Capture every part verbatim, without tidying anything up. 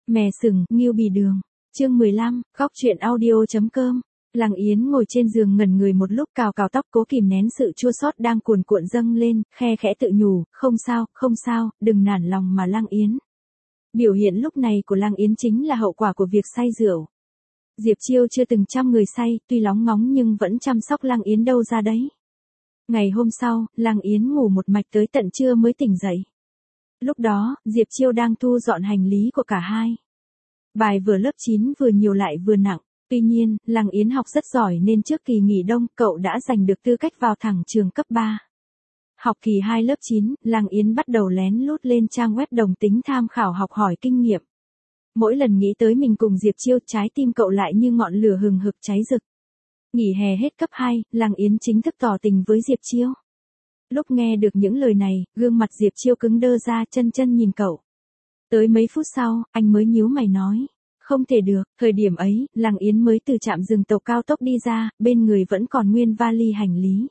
Mè sừng, Ngưu Bì Đường. Chương mười lăm, góc truyện audio.com. Lăng Yến ngồi trên giường ngẩn người một lúc, cào cào tóc, cố kìm nén sự chua xót đang cuồn cuộn dâng lên, khe khẽ tự nhủ, không sao, không sao, đừng nản lòng mà Lăng Yến. Biểu hiện lúc này của Lăng Yến chính là hậu quả của việc say rượu. Diệp Chiêu chưa từng chăm người say, tuy lóng ngóng nhưng vẫn chăm sóc Lăng Yến đâu ra đấy. Ngày hôm sau, Lăng Yến ngủ một mạch tới tận trưa mới tỉnh dậy. Lúc đó, Diệp Chiêu đang thu dọn hành lý của cả hai. Bài vừa lớp chín vừa nhiều lại vừa nặng. Tuy nhiên, Lăng Yến học rất giỏi nên trước kỳ nghỉ đông, cậu đã giành được tư cách vào thẳng trường cấp ba. Học kỳ hai lớp chín, Lăng Yến bắt đầu lén lút lên trang web đồng tính tham khảo học hỏi kinh nghiệm. Mỗi lần nghĩ tới mình cùng Diệp Chiêu, trái tim cậu lại như ngọn lửa hừng hực cháy rực. Nghỉ hè hết cấp hai, Lăng Yến chính thức tỏ tình với Diệp Chiêu. Lúc nghe được những lời này, gương mặt Diệp Chiêu cứng đơ ra, chân chân nhìn cậu. Tới mấy phút sau, anh mới nhíu mày nói. Không thể được, thời điểm ấy, Lăng Yến mới từ trạm dừng tàu cao tốc đi ra, bên người vẫn còn nguyên vali hành lý.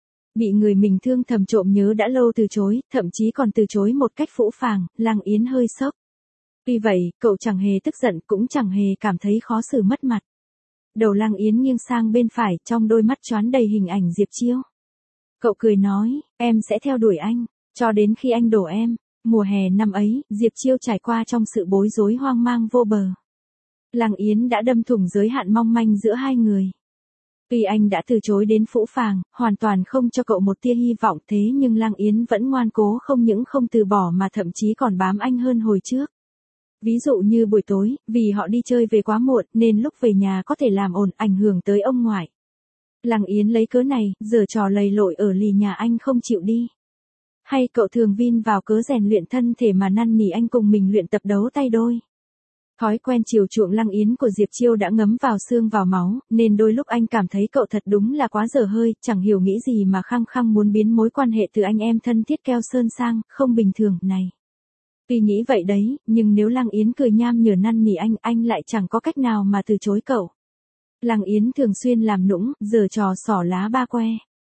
Bị người mình thương thầm trộm nhớ đã lâu từ chối, thậm chí còn từ chối một cách phũ phàng, Lăng Yến hơi sốc. Tuy vậy, cậu chẳng hề tức giận, cũng chẳng hề cảm thấy khó xử mất mặt. Đầu Lăng Yến nghiêng sang bên phải, trong đôi mắt choán đầy hình ảnh Diệp Chiêu. Cậu cười nói, em sẽ theo đuổi anh, cho đến khi anh đổ em. Mùa hè năm ấy, Diệp Chiêu trải qua trong sự bối rối hoang mang vô bờ. Lăng Yến đã đâm thủng giới hạn mong manh giữa hai người. Tuy anh đã từ chối đến phũ phàng, hoàn toàn không cho cậu một tia hy vọng, thế nhưng Lăng Yến vẫn ngoan cố, không những không từ bỏ mà thậm chí còn bám anh hơn hồi trước. Ví dụ như buổi tối, vì họ đi chơi về quá muộn nên lúc về nhà có thể làm ồn ảnh hưởng tới ông ngoại. Lăng Yến lấy cớ này, giở trò lầy lội ở lì nhà anh không chịu đi. Hay cậu thường vin vào cớ rèn luyện thân thể mà năn nỉ anh cùng mình luyện tập đấu tay đôi. Thói quen chiều chuộng Lăng Yến của Diệp Chiêu đã ngấm vào xương vào máu, nên đôi lúc anh cảm thấy cậu thật đúng là quá dở hơi, chẳng hiểu nghĩ gì mà khăng khăng muốn biến mối quan hệ từ anh em thân thiết keo sơn sang, không bình thường này. Tuy nghĩ vậy đấy, nhưng nếu Lăng Yến cười nham nhở năn nỉ anh, anh lại chẳng có cách nào mà từ chối cậu. Lăng Yến thường xuyên làm nũng, giở trò xỏ lá ba que.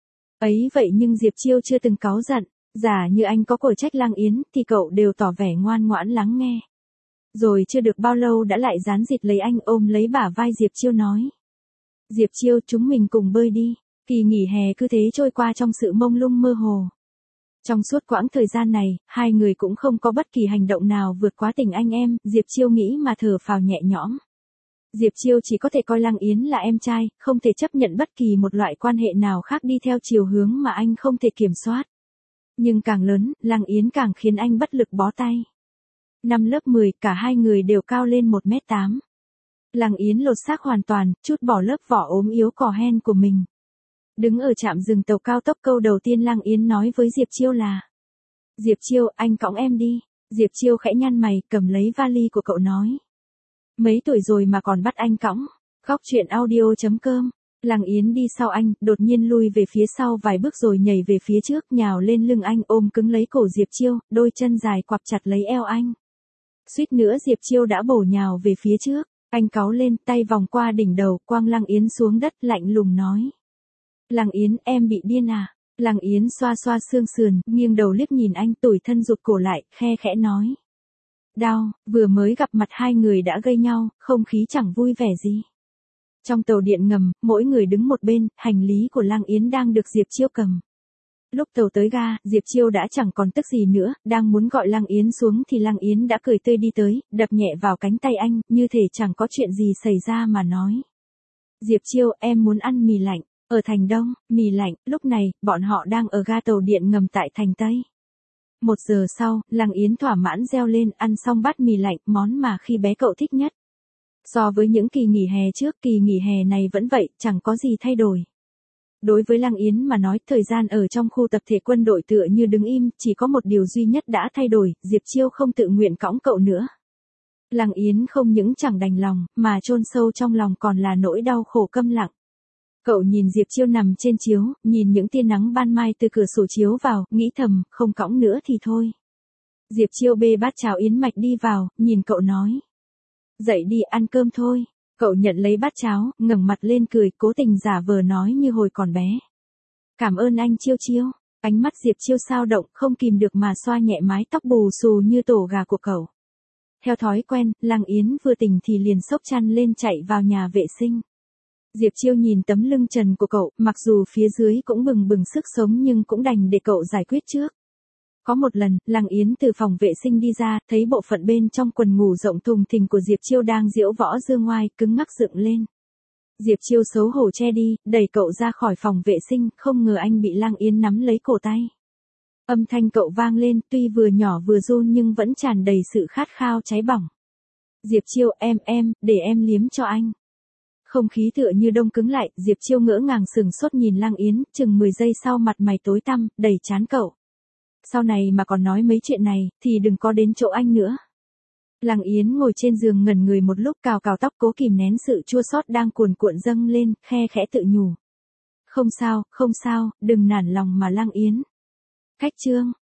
Ấy vậy nhưng Diệp Chiêu chưa từng cáu giận, giả như anh có quở trách Lăng Yến thì cậu đều tỏ vẻ ngoan ngoãn lắng nghe. Rồi chưa được bao lâu đã lại dán dịt lấy anh, ôm lấy bả vai Diệp Chiêu nói. Diệp Chiêu, chúng mình cùng bơi đi. Kỳ nghỉ hè cứ thế trôi qua trong sự mông lung mơ hồ. Trong suốt quãng thời gian này, hai người cũng không có bất kỳ hành động nào vượt quá tình anh em, Diệp Chiêu nghĩ mà thở phào nhẹ nhõm. Diệp Chiêu chỉ có thể coi Lăng Yến là em trai, không thể chấp nhận bất kỳ một loại quan hệ nào khác đi theo chiều hướng mà anh không thể kiểm soát. Nhưng càng lớn, Lăng Yến càng khiến anh bất lực bó tay. Năm lớp mười, cả hai người đều cao lên một mét tám. Lăng Yến lột xác hoàn toàn, chút bỏ lớp vỏ ốm yếu cò hen của mình. Đứng ở trạm dừng tàu cao tốc, câu đầu tiên Lăng Yến nói với Diệp Chiêu là. Diệp Chiêu, anh cõng em đi. Diệp Chiêu khẽ nhăn mày, cầm lấy vali của cậu nói. Mấy tuổi rồi mà còn bắt anh cõng. Góc truyện audio.com. Lăng Yến đi sau anh, đột nhiên lui về phía sau vài bước rồi nhảy về phía trước, nhào lên lưng anh, ôm cứng lấy cổ Diệp Chiêu, đôi chân dài quặp chặt lấy eo anh. Suýt nữa Diệp Chiêu đã bổ nhào về phía trước, anh cáu lên, tay vòng qua đỉnh đầu, quăng Lăng Yến xuống đất, lạnh lùng nói. Lăng Yến, em bị điên à? Lăng Yến xoa xoa xương sườn, nghiêng đầu liếc nhìn anh, tủi thân rụt cổ lại, khe khẽ nói. Đau, vừa mới gặp mặt hai người đã gây nhau, không khí chẳng vui vẻ gì. Trong tàu điện ngầm, mỗi người đứng một bên, hành lý của Lăng Yến đang được Diệp Chiêu cầm. Lúc tàu tới ga, Diệp Chiêu đã chẳng còn tức gì nữa, đang muốn gọi Lăng Yến xuống thì Lăng Yến đã cười tươi đi tới, đập nhẹ vào cánh tay anh, như thể chẳng có chuyện gì xảy ra mà nói. Diệp Chiêu, em muốn ăn mì lạnh, ở thành Đông, mì lạnh. Lúc này, bọn họ đang ở ga tàu điện ngầm tại thành Tây. Một giờ sau, Lăng Yến thỏa mãn reo lên, ăn xong bát mì lạnh, món mà khi bé cậu thích nhất. So với những kỳ nghỉ hè trước, kỳ nghỉ hè này vẫn vậy, chẳng có gì thay đổi. Đối với Lăng Yến mà nói, thời gian ở trong khu tập thể quân đội tựa như đứng im, chỉ có một điều duy nhất đã thay đổi, Diệp Chiêu không tự nguyện cõng cậu nữa. Lăng Yến không những chẳng đành lòng, mà chôn sâu trong lòng còn là nỗi đau khổ câm lặng. Cậu nhìn Diệp Chiêu nằm trên chiếu, nhìn những tia nắng ban mai từ cửa sổ chiếu vào, nghĩ thầm, không cõng nữa thì thôi. Diệp Chiêu bê bát cháo yến mạch đi vào, nhìn cậu nói. Dậy đi, ăn cơm thôi. Cậu nhận lấy bát cháo, ngẩng mặt lên cười, cố tình giả vờ nói như hồi còn bé. Cảm ơn anh Chiêu Chiêu. Ánh mắt Diệp Chiêu sao động, không kìm được mà xoa nhẹ mái tóc bù xù như tổ gà của cậu. Theo thói quen, Lăng Yến vừa tỉnh thì liền xốc chăn lên chạy vào nhà vệ sinh. Diệp Chiêu nhìn tấm lưng trần của cậu, mặc dù phía dưới cũng bừng bừng sức sống nhưng cũng đành để cậu giải quyết trước. Có một lần, Lăng Yến từ phòng vệ sinh đi ra, thấy bộ phận bên trong quần ngủ rộng thùng thình của Diệp Chiêu đang diễu võ dương ngoai, cứng ngắc dựng lên. Diệp Chiêu xấu hổ che đi, đẩy cậu ra khỏi phòng vệ sinh, không ngờ anh bị Lăng Yến nắm lấy cổ tay. Âm thanh cậu vang lên, tuy vừa nhỏ vừa run nhưng vẫn tràn đầy sự khát khao cháy bỏng. Diệp Chiêu, em em, để em liếm cho anh. Không khí tựa như đông cứng lại, Diệp Chiêu ngỡ ngàng sừng sốt nhìn Lăng Yến, chừng mười giây sau mặt mày tối tăm, đầy chán cậu. Sau này mà còn nói mấy chuyện này, thì đừng có đến chỗ anh nữa. Lăng Yến ngồi trên giường ngẩn người một lúc, cào cào tóc cố kìm nén sự chua xót đang cuồn cuộn dâng lên, khe khẽ tự nhủ. Không sao, không sao, đừng nản lòng mà Lăng Yến. Cách chương